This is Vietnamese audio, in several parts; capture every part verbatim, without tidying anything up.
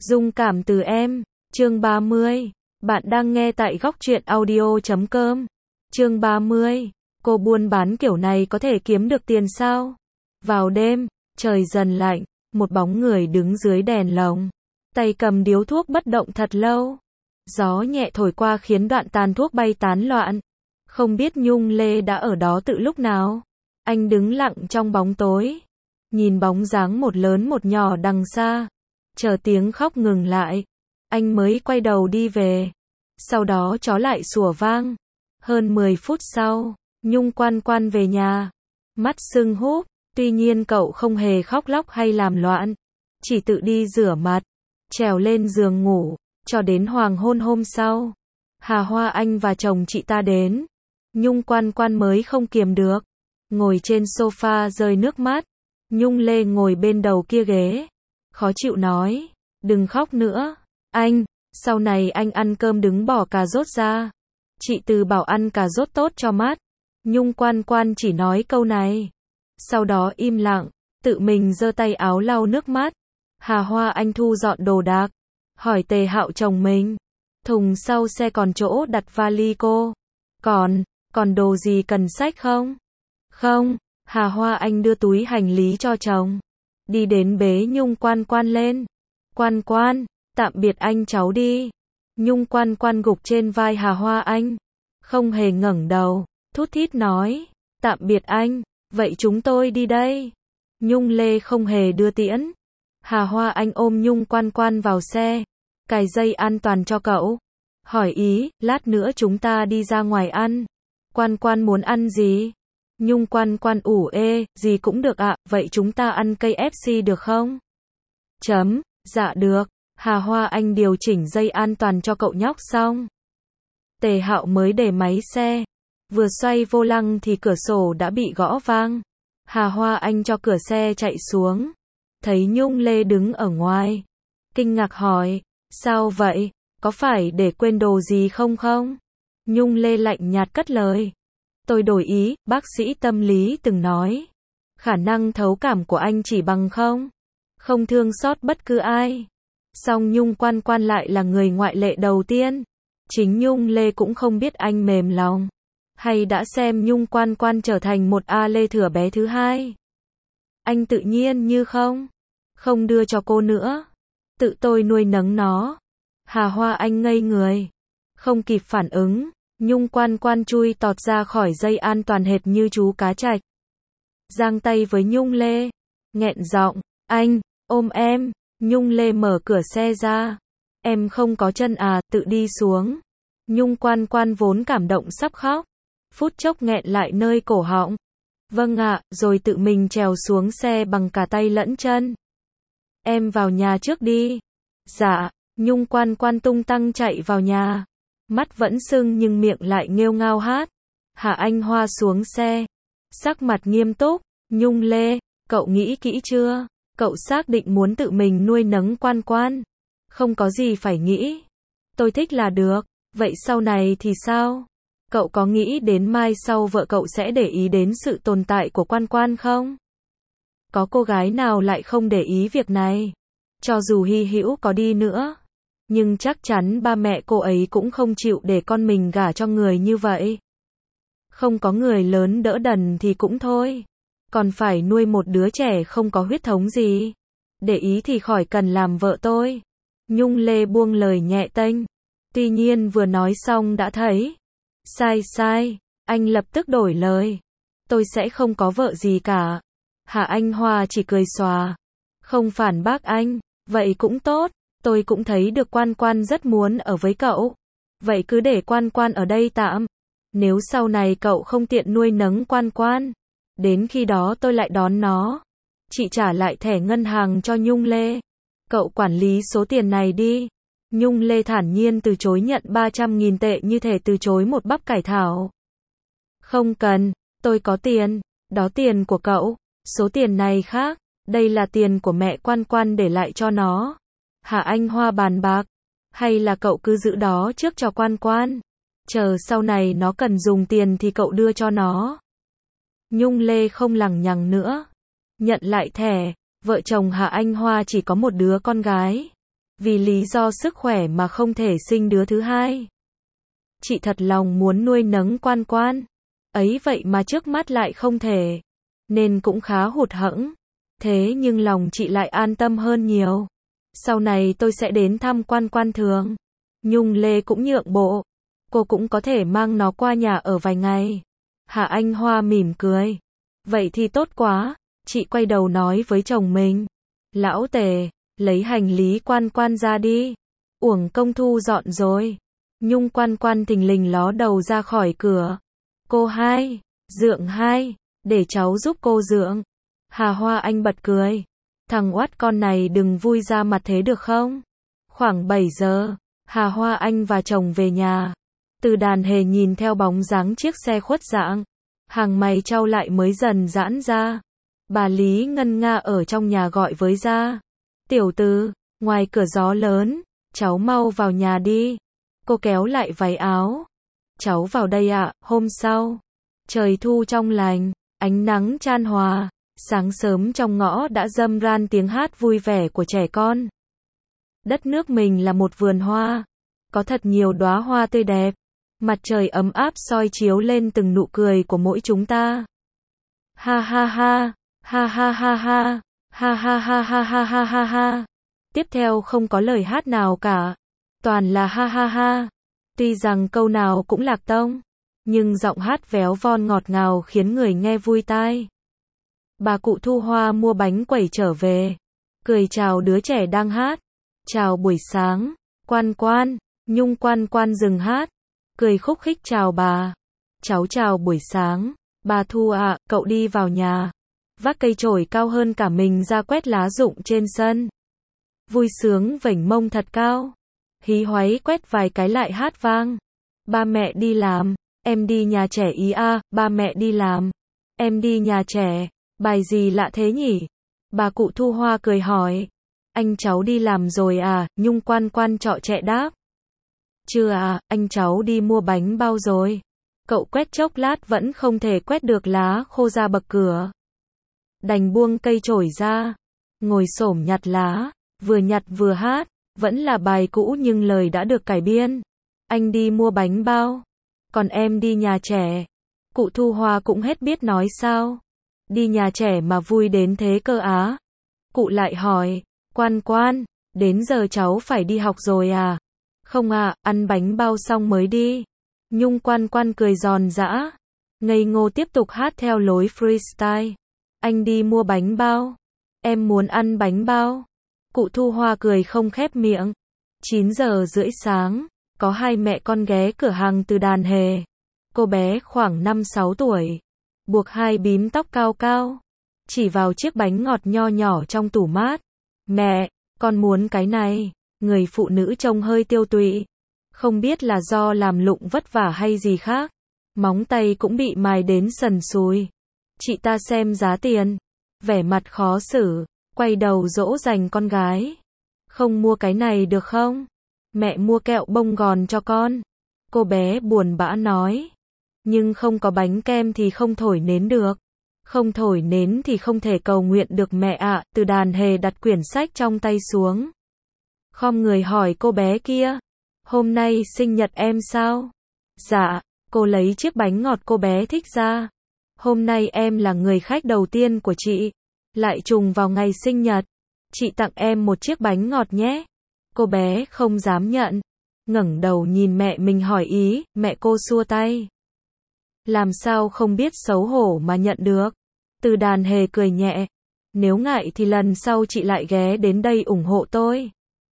Dung cảm từ em, chương ba mươi. Bạn đang nghe tại góc truyện audio chấm com. Chương ba mươi. Cô buôn bán kiểu này có thể kiếm được tiền sao? Vào đêm, trời dần lạnh, một bóng người đứng dưới đèn lồng. Tay cầm điếu thuốc bất động thật lâu. Gió nhẹ thổi qua khiến đoạn tàn thuốc bay tán loạn. Không biết Nhung Lê đã ở đó từ lúc nào. Anh đứng lặng trong bóng tối. Nhìn bóng dáng một lớn một nhỏ đằng xa. Chờ tiếng khóc ngừng lại. Anh mới quay đầu đi về. Sau đó chó lại sủa vang. Hơn mười phút sau, Nhung Quan Quan về nhà. Mắt sưng húp. Tuy nhiên cậu không hề khóc lóc hay làm loạn. Chỉ tự đi rửa mặt. Trèo lên giường ngủ. Cho đến hoàng hôn hôm sau. Hà Hoa Anh và chồng chị ta đến. Nhung Quan Quan mới không kiềm được. Ngồi trên sofa rơi nước mắt. Nhung Lê ngồi bên đầu kia ghế. Khó chịu nói. Đừng khóc nữa. Anh, sau này anh ăn cơm đứng bỏ cà rốt ra. Chị Từ bảo ăn cà rốt tốt cho mắt. Nhung Quan Quan chỉ nói câu này. Sau đó im lặng, tự mình giơ tay áo lau nước mắt. Hà Hoa Anh thu dọn đồ đạc. Hỏi Tề Hạo chồng mình. Thùng sau xe còn chỗ đặt vali cô. Còn, còn đồ gì cần xách không? Không, Hà Hoa Anh đưa túi hành lý cho chồng. Đi đến bế Nhung Quan Quan lên. Quan Quan, tạm biệt anh cháu đi. Nhung Quan Quan gục trên vai Hà Hoa Anh. Không hề ngẩng đầu, thút thít nói. Tạm biệt anh, vậy chúng tôi đi đây. Nhung Lê không hề đưa tiễn. Hà Hoa Anh ôm Nhung Quan Quan vào xe. Cài dây an toàn cho cậu. Hỏi ý, lát nữa chúng ta đi ra ngoài ăn. Quan Quan muốn ăn gì? Nhung Quan Quan ủ ê, gì cũng được ạ, vậy chúng ta ăn ca ép xê được không? Chấm, dạ được. Hà Hoa Anh điều chỉnh dây an toàn cho cậu nhóc xong. Tề Hạo mới để máy xe. Vừa xoay vô lăng thì cửa sổ đã bị gõ vang. Hà Hoa Anh cho cửa xe chạy xuống. Thấy Nhung Lê đứng ở ngoài. Kinh ngạc hỏi, sao vậy? Có phải để quên đồ gì không không? Nhung Lê lạnh nhạt cất lời. Tôi đổi ý, bác sĩ tâm lý từng nói. Khả năng thấu cảm của anh chỉ bằng không. Không thương xót bất cứ ai. Song Nhung Quan Quan lại là người ngoại lệ đầu tiên. Chính Nhung Lê cũng không biết anh mềm lòng. Hay đã xem Nhung Quan Quan trở thành một A Lê Thừa bé thứ hai. Anh tự nhiên như không. Không đưa cho cô nữa. Tự tôi nuôi nấng nó. Hà Hoa Anh ngây người. Không kịp phản ứng. Nhung Quan Quan chui tọt ra khỏi dây an toàn hệt như chú cá trạch. Giang tay với Nhung Lê. Nghẹn giọng. Anh, ôm em. Nhung Lê mở cửa xe ra. Em không có chân à, tự đi xuống. Nhung Quan Quan vốn cảm động sắp khóc. Phút chốc nghẹn lại nơi cổ họng. Vâng ạ, rồi tự mình trèo xuống xe bằng cả tay lẫn chân. Em vào nhà trước đi. Dạ, Nhung Quan Quan tung tăng chạy vào nhà. Mắt vẫn sưng nhưng miệng lại nghêu ngao hát. Hà Anh Hoa xuống xe. Sắc mặt nghiêm túc. Nhung Lê, cậu nghĩ kỹ chưa? Cậu xác định muốn tự mình nuôi nấng Quan Quan. Không có gì phải nghĩ. Tôi thích là được. Vậy sau này thì sao? Cậu có nghĩ đến mai sau vợ cậu sẽ để ý đến sự tồn tại của Quan Quan không? Có cô gái nào lại không để ý việc này? Cho dù hy hữu có đi nữa. Nhưng chắc chắn ba mẹ cô ấy cũng không chịu để con mình gả cho người như vậy. Không có người lớn đỡ đần thì cũng thôi. Còn phải nuôi một đứa trẻ không có huyết thống gì. Để ý thì khỏi cần làm vợ tôi. Nhung Lê buông lời nhẹ tênh. Tuy nhiên vừa nói xong đã thấy. Sai sai. Anh lập tức đổi lời. Tôi sẽ không có vợ gì cả. Hà Anh Hoa chỉ cười xòa. Không phản bác anh. Vậy cũng tốt. Tôi cũng thấy được Quan Quan rất muốn ở với cậu. Vậy cứ để Quan Quan ở đây tạm. Nếu sau này cậu không tiện nuôi nấng Quan Quan. Đến khi đó tôi lại đón nó. Chị trả lại thẻ ngân hàng cho Nhung Lê. Cậu quản lý số tiền này đi. Nhung Lê thản nhiên từ chối nhận ba trăm nghìn tệ như thể từ chối một bắp cải thảo. Không cần, tôi có tiền. Đó tiền của cậu. Số tiền này khác. Đây là tiền của mẹ Quan Quan để lại cho nó. Hà Anh Hoa bàn bạc. Hay là cậu cứ giữ đó trước cho Quan Quan. Chờ sau này nó cần dùng tiền thì cậu đưa cho nó. Nhung Lê không lằng nhằng nữa. Nhận lại thẻ. Vợ chồng Hà Anh Hoa chỉ có một đứa con gái. vì lý do sức khỏe mà không thể sinh đứa thứ hai. Chị thật lòng muốn nuôi nấng Quan Quan, ấy vậy mà trước mắt lại không thể, nên cũng khá hụt hẫng. Thế nhưng lòng chị lại an tâm hơn nhiều. Sau này tôi sẽ đến thăm Quan Quan thường. Nhung Lê cũng nhượng bộ. Cô cũng có thể mang nó qua nhà ở vài ngày. Hạ Anh Hoa mỉm cười. Vậy thì tốt quá. Chị quay đầu nói với chồng mình. Lão Tề, lấy hành lý Quan Quan ra đi. Uổng công thu dọn rồi. Nhung Quan Quan thình lình ló đầu ra khỏi cửa. Cô hai, dượng hai, để cháu giúp cô dượng. Hà Hoa Anh bật cười. Thằng oát con này đừng vui ra mặt thế được không? Khoảng bảy giờ, Hà Hoa Anh và chồng về nhà. Từ Đàn Hề nhìn theo bóng dáng chiếc xe khuất dạng. Hàng mày trao lại mới dần giãn ra. Bà Lý ngân nga ở trong nhà gọi với ra. Tiểu Từ, ngoài cửa gió lớn, cháu mau vào nhà đi. Cô kéo lại váy áo. Cháu vào đây ạ. Hôm sau, trời thu trong lành, ánh nắng chan hòa. Sáng sớm trong ngõ đã râm ran tiếng hát vui vẻ của trẻ con. Đất nước mình là một vườn hoa, có thật nhiều đóa hoa tươi đẹp. Mặt trời ấm áp soi chiếu lên từng nụ cười của mỗi chúng ta. Ha ha ha, ha ha ha ha, ha ha ha ha ha ha ha ha. Tiếp theo không có lời hát nào cả, toàn là ha ha ha. Tuy rằng câu nào cũng lạc tông, nhưng giọng hát véo von ngọt ngào khiến người nghe vui tai. Bà cụ Thu Hoa mua bánh quẩy trở về, cười chào đứa trẻ đang hát. Chào buổi sáng, Quan Quan. Nhung Quan Quan dừng hát, cười khúc khích chào bà. Cháu chào buổi sáng, bà Thu ạ, cậu đi vào nhà, vác cây chổi cao hơn cả mình ra quét lá rụng trên sân. Vui sướng vểnh mông thật cao, hí hoáy quét vài cái lại hát vang. Ba mẹ đi làm, em đi nhà trẻ ý a, ba mẹ đi làm, em đi nhà trẻ. Bài gì lạ thế nhỉ? Bà cụ Thu Hoa cười hỏi. Anh cháu đi làm rồi à? Nhung Quan Quan trọ trẻ đáp. Chưa à, anh cháu đi mua bánh bao rồi. Cậu quét chốc lát vẫn không thể quét được lá khô ra bậc cửa. Đành buông cây chổi ra, ngồi xổm nhặt lá, vừa nhặt vừa hát, vẫn là bài cũ nhưng lời đã được cải biên. Anh đi mua bánh bao, còn em đi nhà trẻ. Cụ Thu Hoa cũng hết biết nói sao. Đi nhà trẻ mà vui đến thế cơ á? Cụ lại hỏi, Quan Quan, đến giờ cháu phải đi học rồi à? Không à, ăn bánh bao xong mới đi. Nhung Quan Quan cười giòn giã, ngây ngô tiếp tục hát theo lối freestyle. Anh đi mua bánh bao, em muốn ăn bánh bao. Cụ Thu Hoa cười không khép miệng. chín giờ rưỡi sáng, có hai mẹ con ghé cửa hàng Từ Đàn Hề. Cô bé khoảng năm sáu tuổi, buộc hai bím tóc cao cao, chỉ vào chiếc bánh ngọt nho nhỏ trong tủ mát. Mẹ, con muốn cái này. Người phụ nữ trông hơi tiêu tụy, không biết là do làm lụng vất vả hay gì khác. Móng tay cũng bị mài đến sần sùi. Chị ta xem giá tiền, vẻ mặt khó xử, quay đầu dỗ dành con gái. Không mua cái này được không? Mẹ mua kẹo bông gòn cho con. Cô bé buồn bã nói. Nhưng không có bánh kem thì không thổi nến được. Không thổi nến thì không thể cầu nguyện được mẹ ạ. Từ Đàn Hề đặt quyển sách trong tay xuống, khom người hỏi cô bé kia. Hôm nay sinh nhật em sao? Dạ. Cô lấy chiếc bánh ngọt cô bé thích ra. Hôm nay em là người khách đầu tiên của chị, lại trùng vào ngày sinh nhật. Chị tặng em một chiếc bánh ngọt nhé. Cô bé không dám nhận, ngẩng đầu nhìn mẹ mình hỏi ý. Mẹ cô xua tay. Làm sao không biết xấu hổ mà nhận được. Từ Đàn Hề cười nhẹ. Nếu ngại thì lần sau chị lại ghé đến đây ủng hộ tôi.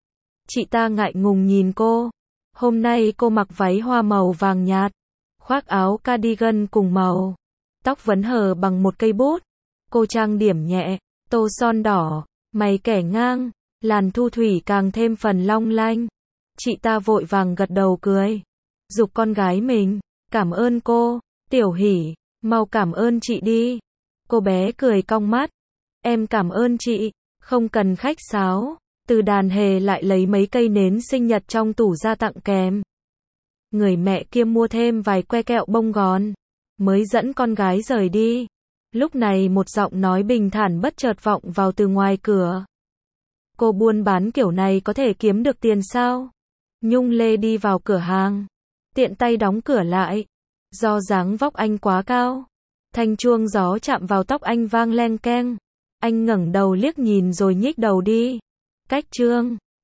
Chị ta ngại ngùng nhìn cô. Hôm nay cô mặc váy hoa màu vàng nhạt, khoác áo cardigan cùng màu, tóc vấn hở bằng một cây bút. Cô trang điểm nhẹ, tô son đỏ, mày kẻ ngang, làn thu thủy càng thêm phần long lanh. Chị ta vội vàng gật đầu cười, giục con gái mình. Cảm ơn cô, Tiểu Hỷ, mau cảm ơn chị đi. Cô bé cười cong mắt. Em cảm ơn chị, không cần khách sáo. Từ Đàn Hề lại lấy mấy cây nến sinh nhật trong tủ ra tặng kèm. Người mẹ kia mua thêm vài que kẹo bông gòn, mới dẫn con gái rời đi. Lúc này một giọng nói bình thản bất chợt vọng vào từ ngoài cửa. cô buôn bán kiểu này có thể kiếm được tiền sao? Nhung Lê đi vào cửa hàng, tiện tay đóng cửa lại. Do dáng vóc anh quá cao, thanh chuông gió chạm vào tóc anh vang leng keng. Anh ngẩng đầu liếc nhìn rồi nhích đầu đi. Cách Trương